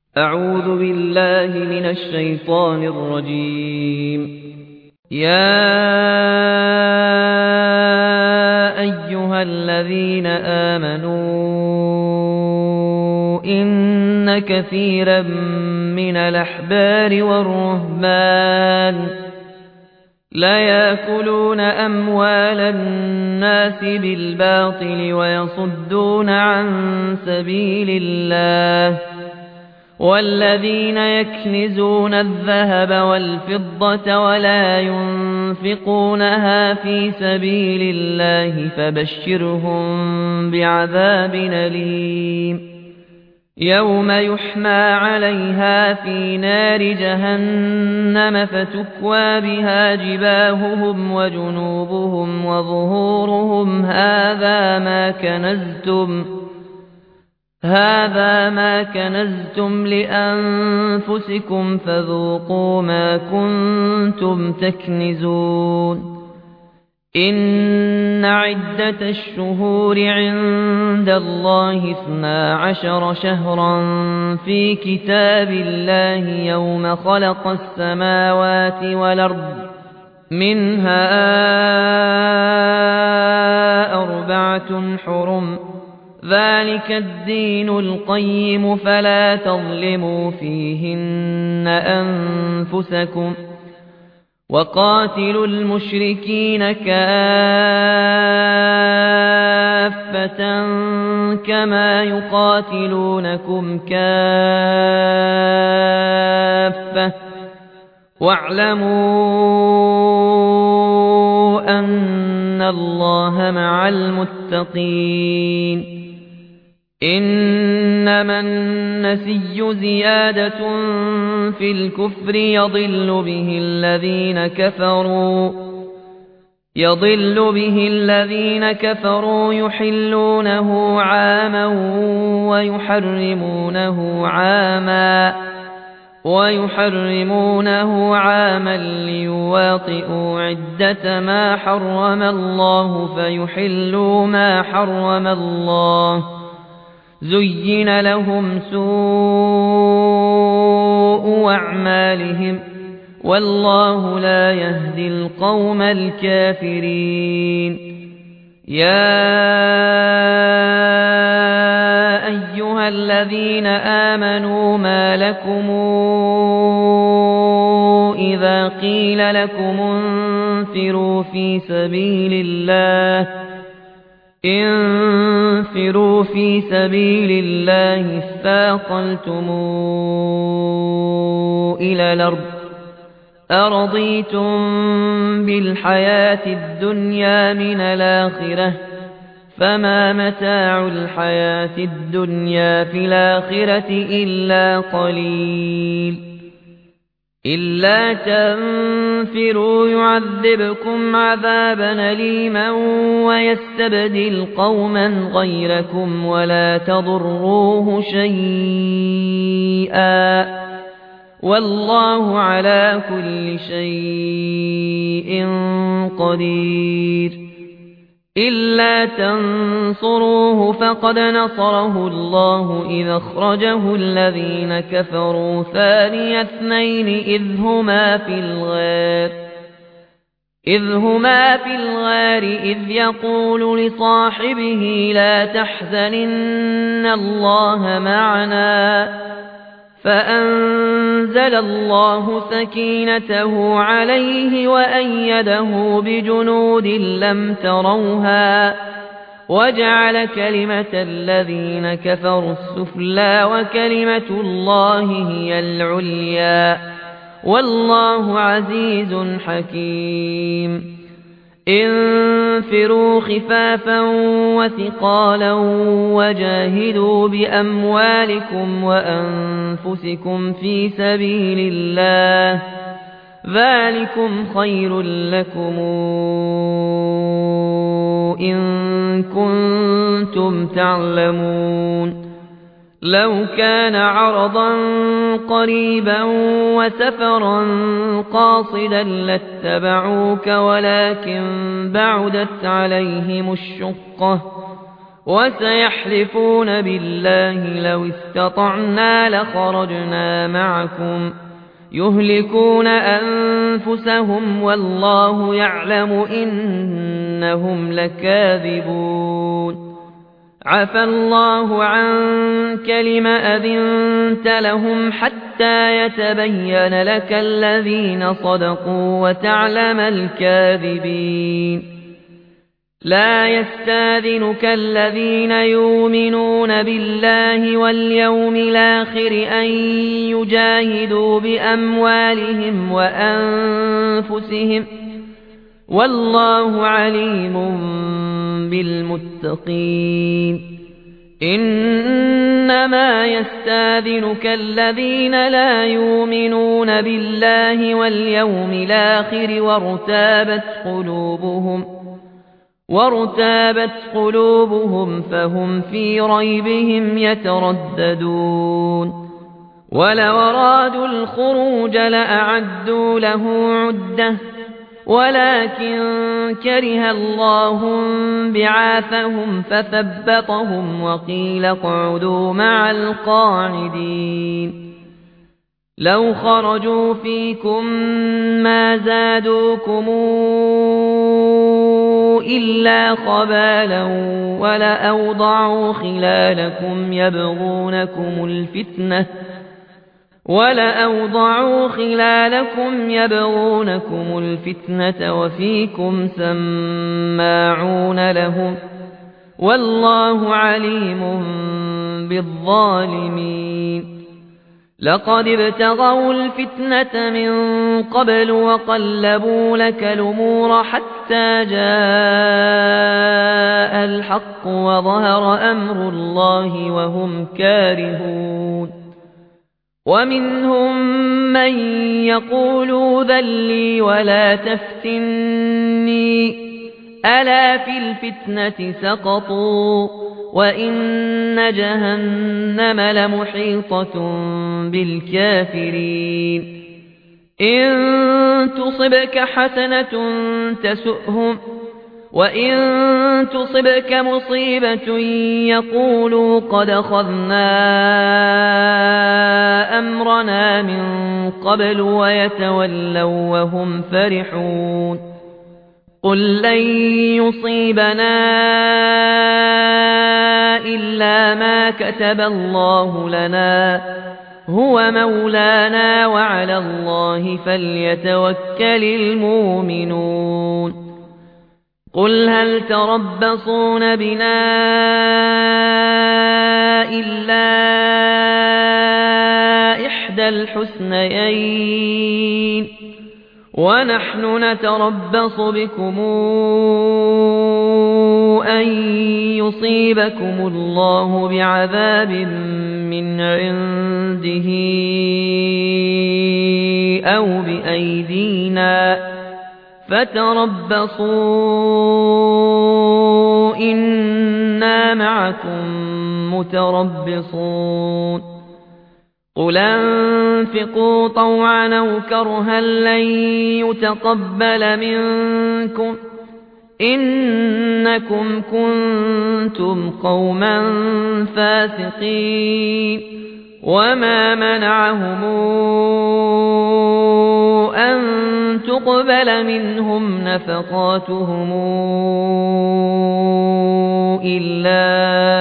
أعوذ بالله من الشيطان الرجيم. يا أيها الذين آمنوا إن كثيرا من الأحبار والرهبان ليأكلون أموال الناس بالباطل ويصدون عن سبيل الله والذين يكنزون الذهب والفضة ولا ينفقونها في سبيل الله فبشرهم بعذاب أليم يوم يحمى عليها في نار جهنم فتكوى بها جباههم وجنوبهم وظهورهم هذا ما كنزتم لأنفسكم فذوقوا ما كنتم تكنزون. إن عدة الشهور عند الله 12 شهرا في كتاب الله يوم خلق السماوات والأرض منها 4 حرم ذلك الدين القيم فلا تظلموا فيهن أنفسكم وقاتلوا المشركين كافة كما يقاتلونكم كافة واعلموا أن الله مع المتقين. إنما النسي زيادة في الكفر يضل به الذين كفروا يحلونه عاما ويحرمونه عاما ليواطئوا عدة ما حرم الله فيحلوا ما حرم الله زين لهم سوء أعمالهم والله لا يهدي القوم الكافرين. يا أيها الذين آمنوا ما لكم إذا قيل لكم انفروا في سبيل الله اثاقلتم إلى الأرض أرضيتم بالحياة الدنيا من الآخرة فما متاع الحياة الدنيا في الآخرة إلا قليل. إلا تنفروا يعذبكم عذابا أليما ويستبدل قوما غيركم ولا تضروه شيئا والله على كل شيء قدير. إلا تنصروه فقد نصره الله إذ أخرجه الذين كفروا ثاني اثنين إذ هما في الغار إذ يقول لصاحبه لا تحزن إن الله معنا فأنزل الله سكينته عليه وأيده بجنود لم تروها وجعل كلمة الذين كفروا السفلى وكلمة الله هي العليا والله عزيز حكيم. انفروا خفافا وثقالا وجاهدوا بأموالكم وأنفسكم في سبيل الله ذلكم خير لكم إن كنتم تعلمون. لو كان عرضا قريبا وسفرا قاصدا لاتبعوك ولكن بعدت عليهم الشقة وسيحلفون بالله لو استطعنا لخرجنا معكم يهلكون أنفسهم والله يعلم إنهم لكاذبون عفى الله عنك لم أذنت لهم حتى يتبين لك الذين صدقوا وتعلم الكاذبين لا يستاذنك الذين يؤمنون بالله واليوم الآخر أن يجاهدوا بأموالهم وأنفسهم والله عليم بالمتقين إنما يستاذنك الذين لا يؤمنون بالله واليوم الآخر وارتابت قلوبهم فهم في ريبهم يترددون ولو أرادوا الخروج لأعدوا له عدة ولكن كره الله بعاثهم فثبطهم وقيل اقعدوا مع القاعدين لو خرجوا فيكم ما زادوكم إلا خبالا ولأوضعوا خلالكم يبغونكم الفتنة وفيكم سماعون لهم والله عليم بالظالمين لقد ابتغوا الفتنة من قبل وقلبوا لك الأمور حتى جاء الحق وظهر أمر الله وهم كارهون ومنهم من يقول ذلي ولا تفتني ألا في الفتنة سقطوا وإن جهنم لمحيطة بالكافرين إن تصبك حسنة تسؤهم وإن تصبك مصيبة يقولوا قد أخذنا أمرنا من قبل ويتولوا وهم فرحون قل لن يصيبنا إلا ما كتب الله لنا هو مولانا وعلى الله فليتوكل المؤمنون قل هل تربصون بنا إلا إحدى الحسنيين ونحن نتربص بكم أن يصيبكم الله بعذاب من عنده أو بأيدينا فتربصوا إنا معكم متربصون قل انفقوا طوعا أو كرها لن يتقبل منكم إنكم كنتم قوما فاسقين وما منعهم أن تقبل منهم نفقاتهم إلا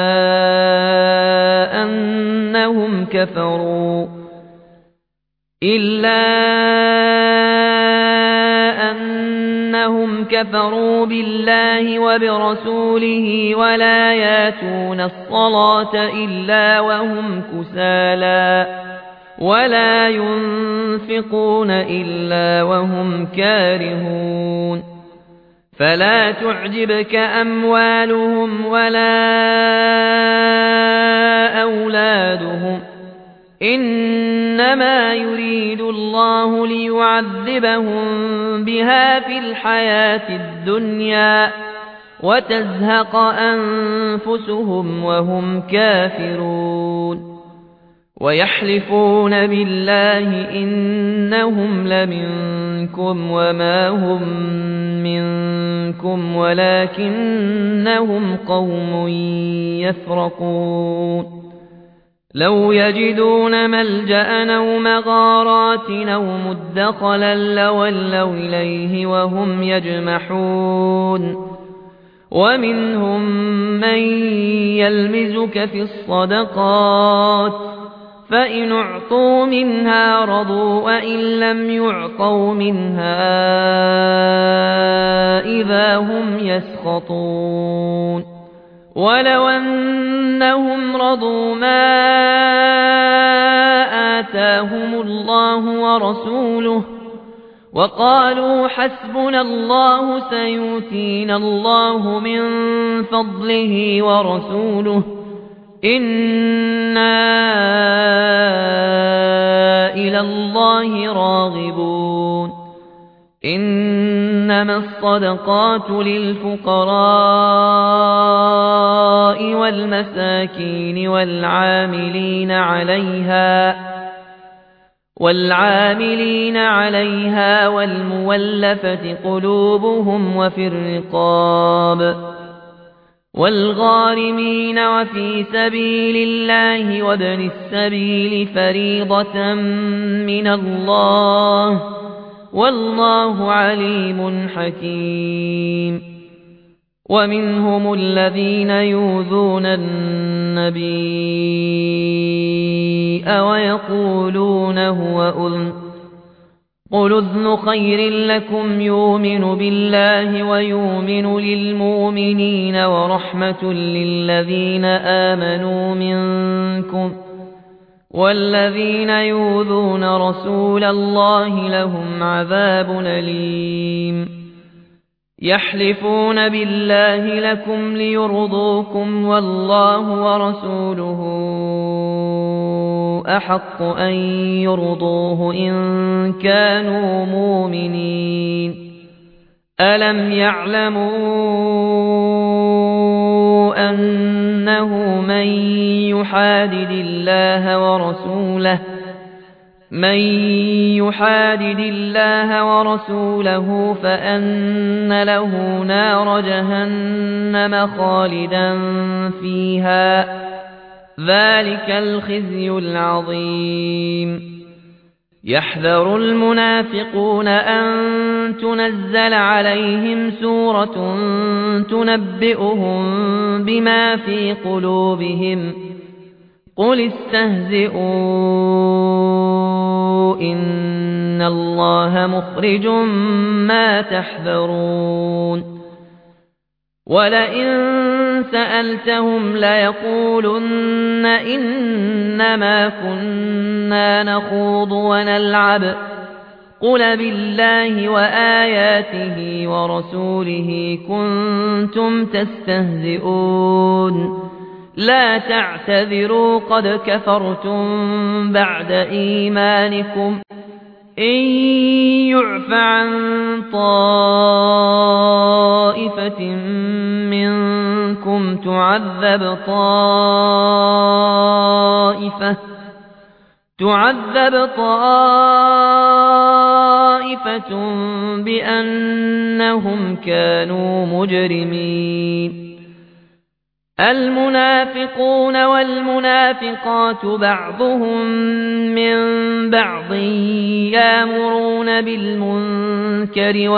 أنهم كفروا بالله وبرسوله ولا ياتون الصلاة إلا وهم كسالى ولا ينفقون إلا وهم كارهون فلا تعجبك أموالهم ولا أولادهم إنما يريد الله ليعذبهم بها في الحياة الدنيا وتزهق أنفسهم وهم كافرون ويحلفون بالله إنهم لمنكم وما هم منكم ولكنهم قوم يفرقون لو يجدون ملجأ أو مغارات أو مدخلا لولوا إليه وهم يجمحون ومنهم من يلمزك في الصدقات فإن أعطوا منها رضوا وإن لم يعطوا منها إذا هم يسخطون ولو أنهم رضوا ما آتاهم الله ورسوله وقالوا حسبنا الله سيؤتينا الله من فضله ورسوله إنا إلى الله راغبون إنما الصدقات للفقراء والمساكين والعاملين عليها والمولفة قلوبهم وفي الرقاب والغارمين وفي سبيل الله وابن السبيل فريضة من الله والله عليم حكيم ومنهم الذين يؤذون النبي ويقولون هو أذن قل أذن خير لكم يؤمن بالله ويؤمن للمؤمنين ورحمة للذين آمنوا منكم والذين يؤذون رسول الله لهم عذاب أليم يحلفون بالله لكم ليرضوكم والله ورسوله أحق أن يرضوه إن كانوا مؤمنين ألم يعلموا أنه من يحادد الله ورسوله فأن له نار جهنم خالدا فيها ذلك الخزي العظيم يحذر المنافقون أن تنزل عليهم سورة تنبئهم بما في قلوبهم قل استهزئوا إن الله مخرج ما تحذرون ولئن سألتهم ليقولن إنما كنا نخوض ونلعب قل بالله وآياته ورسوله كنتم تستهزئون لا تعتذروا قد كفرتم بعد إيمانكم إن يعف عن طائفة منكم تعذب طائفة بأنهم كانوا مجرمين المنافقون والمنافقات بعضهم من بعض يأمرون بالمنكر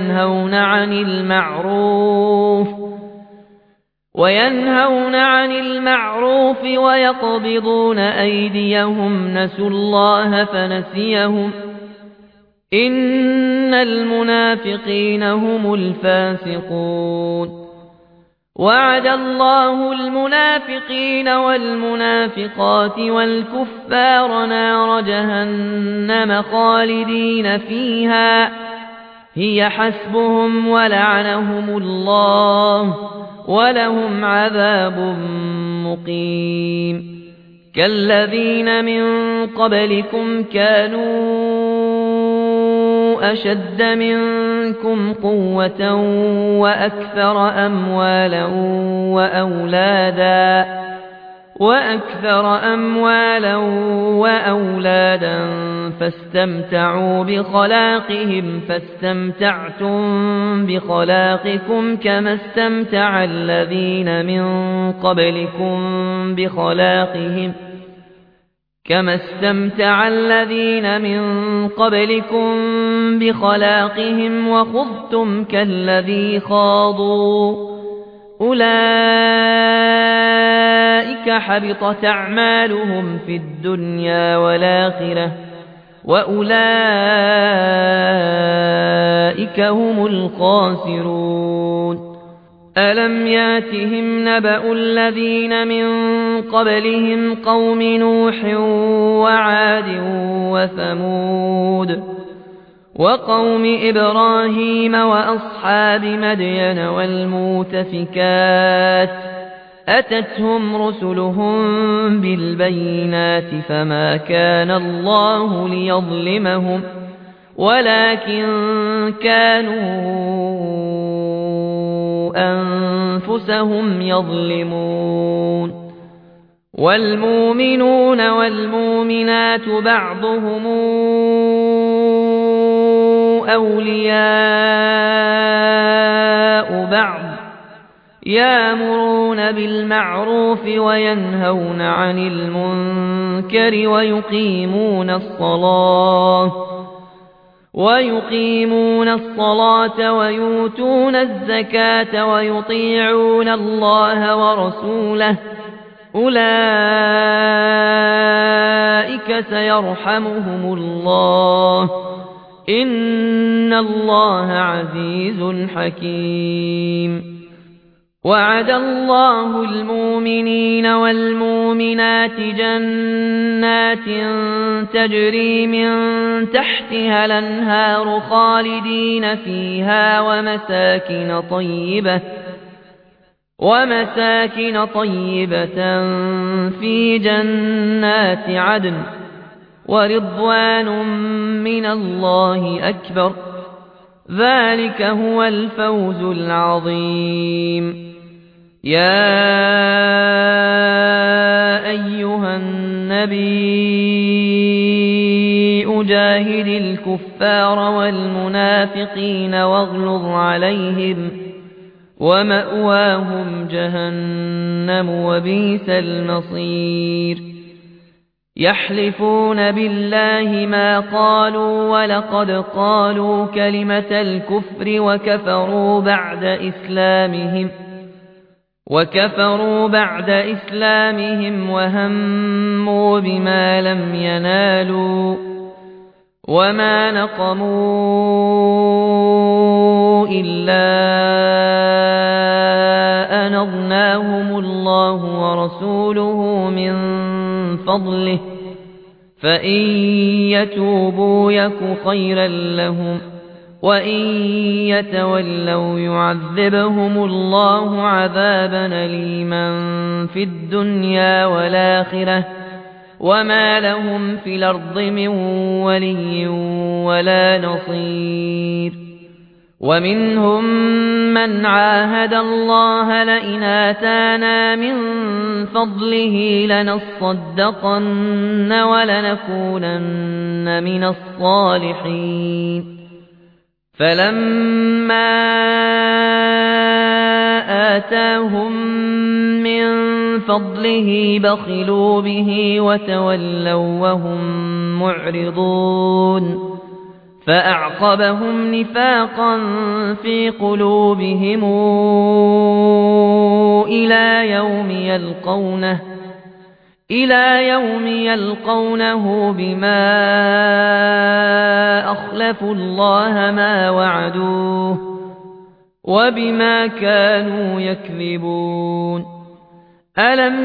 وينهون عن المعروف ويقبضون أيديهم نسوا الله فنسيهم إن المنافقين هم الفاسقون وعد الله المنافقين والمنافقات والكفار نار جهنم خالدين فيها هي حسبهم ولعنهم الله ولهم عذاب مقيم كالذين من قبلكم كانوا أشد منكم قوة وأكثر أموالا وأولادا وأكثر أموالا وأولادا فاستمتعوا بخلاقهم فاستمتعتم بخلاقكم كما استمتع الذين من قبلكم بخلاقهم وخضتم كالذي خاضوا أولئك حبطت أعمالهم في الدنيا والآخرة وأولئك هم الخاسرون ألم ياتهم نبأ الذين من قبلهم قوم نوح وعاد وثمود وقوم إبراهيم وأصحاب مدين والمؤتفكات أتتهم رسلهم بالبينات فما كان الله ليظلمهم ولكن كانوا أنفسهم يظلمون والمؤمنون والمؤمنات بعضهم أولياء بعض يأمرون بالمعروف وينهون عن المنكر ويقيمون الصلاة ويؤتون الزكاة ويطيعون الله ورسوله أولئك سيرحمهم الله إن الله عزيز حكيم وعد الله المؤمنين والمؤمنات جنات تجري من تحتها الأنهار خالدين فيها ومساكن طيبة في جنات عدن ورضوان من الله أكبر ذلك هو الفوز العظيم يا أيها النبي جاهد الكفار والمنافقين واغلظ عليهم ومأواهم جهنم وبئس المصير يحلفون بالله ما قالوا ولقد قالوا كلمة الكفر وكفروا بعد إسلامهم وهموا بما لم ينالوا وما نقموا إلا أن أغناهم الله ورسوله من فضله فإن يتوبوا يك خيرا لهم وإن يتولوا يعذبهم الله عذابا أليما في الدنيا والآخرة وما لهم في الأرض من ولي ولا نصير ومنهم من عاهد الله لئن آتانا من فضله لنصدقن ولنكونن من الصالحين فلما آتاهم من فضله بخلوا به وتولوا وهم معرضون فأعقبهم نفاقا في قلوبهم إلى يوم يلقونه بما أخلفوا الله ما وعدوه وبما كانوا يكذبون ألم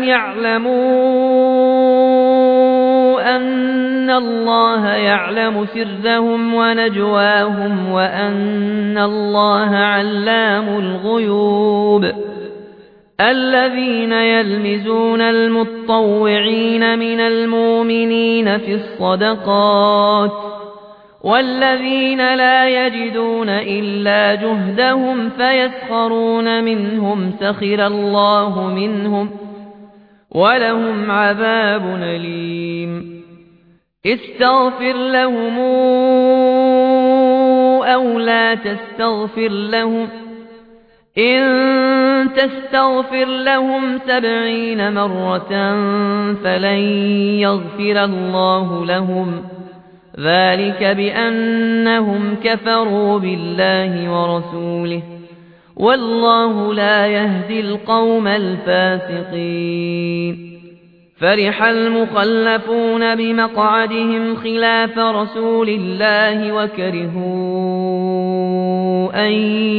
يعلموا أن الله يعلم سرهم ونجواهم وأن الله علام الغيوب الذين يلمزون المطوعين من المؤمنين في الصدقات والذين لا يجدون إلا جهدهم فيسخرون منهم سخر الله منهم ولهم عذاب أليم استغفر لهم أو لا تستغفر لهم إن تستغفر لهم 70 مرة فلن يغفر الله لهم ذلك بأنهم كفروا بالله ورسوله والله لا يهدي القوم الفاسقين فرح المخلفون بمقعدهم خلاف رسول الله وكرهوا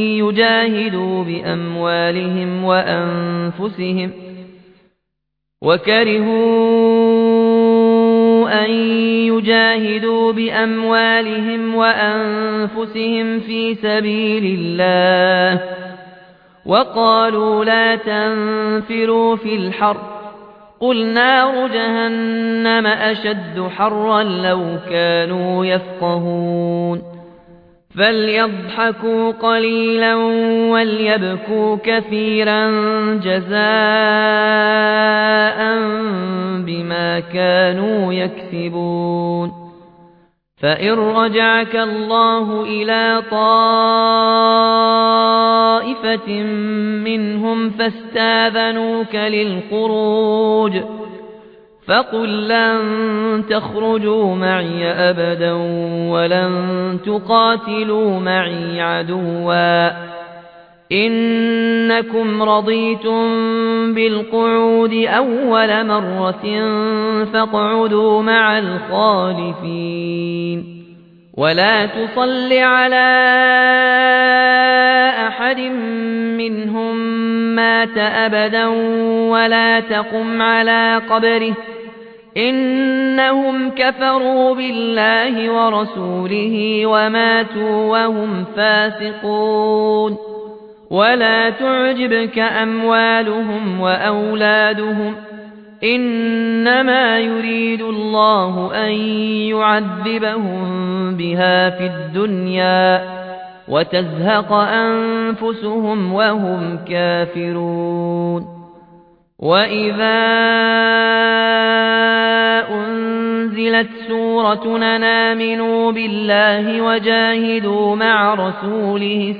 أن يجاهدوا بأموالهم وأنفسهم في سبيل الله وقالوا لا تنفروا في الحر قل نار جهنم أشد حرا لو كانوا يفقهون فليضحكوا قليلا وليبكوا كثيرا جزاء بما كانوا يكسبون فإن رجعك الله إلى طائفة منهم فاستاذنوك للخروج فقل لن تخرجوا معي أبدا ولن تقاتلوا معي عدوا إنكم رضيتم بالقعود أول مرة فاقعدوا مع الخالفين ولا تصل على أحد منهم مات أبدا ولا تقم على قبره إنهم كفروا بالله ورسوله وماتوا وهم فاسقون ولا تعجبك أموالهم وأولادهم إنما يريد الله أن يعذبهم بها في الدنيا وتزهق أنفسهم وهم كافرون وإذا أنزلت سورة أن آمنوا بالله وجاهدوا مع رسوله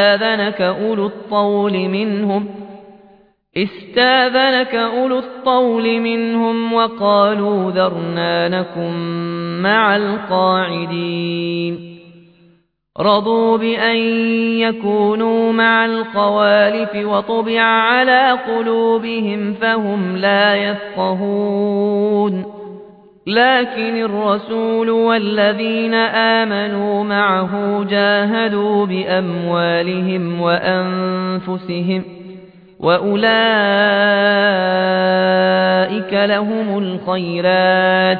استاذنك أولو الطول منهم وقالوا ذرنا نكن مع القاعدين رضوا بأن يكونوا مع الخوالف وطبع على قلوبهم فهم لا يفقهون لكن الرسول والذين آمنوا معه جاهدوا بأموالهم وأنفسهم وأولئك لهم الخيرات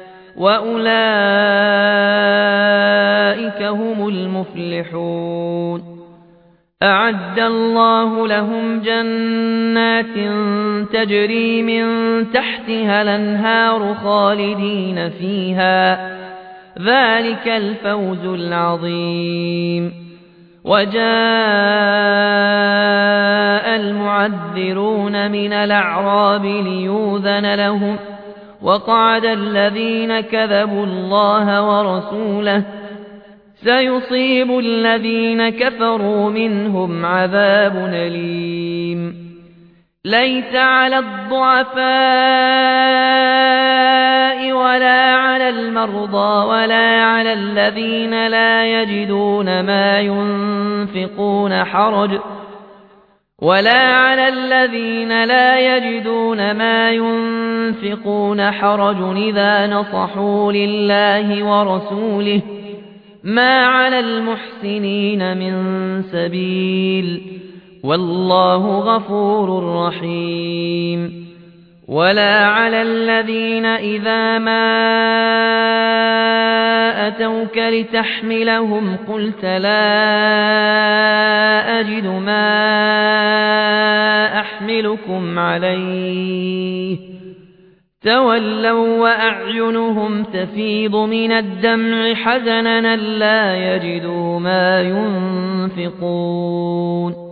وأولئك هم المفلحون أعد الله لهم جنات تجري من تحتها الأنهار خالدين فيها ذلك الفوز العظيم وجاء المعذرون من الأعراب ليؤذن لهم وقعد الذين كذبوا الله ورسوله سيصيب الذين كفروا منهم عذاب أليم ليس على الضعفاء ولا على المرضى ولا على الذين لا يجدون ما ينفقون حرج إذا نصحوا لله ورسوله ما على المحسنين من سبيل والله غفور رحيم ولا على الذين إذا ما أتوك لتحملهم قلت لا أجد ما أحملكم عليه تولوا وأعينهم تفيض من الدمع حزنا لا يجدوا ما ينفقون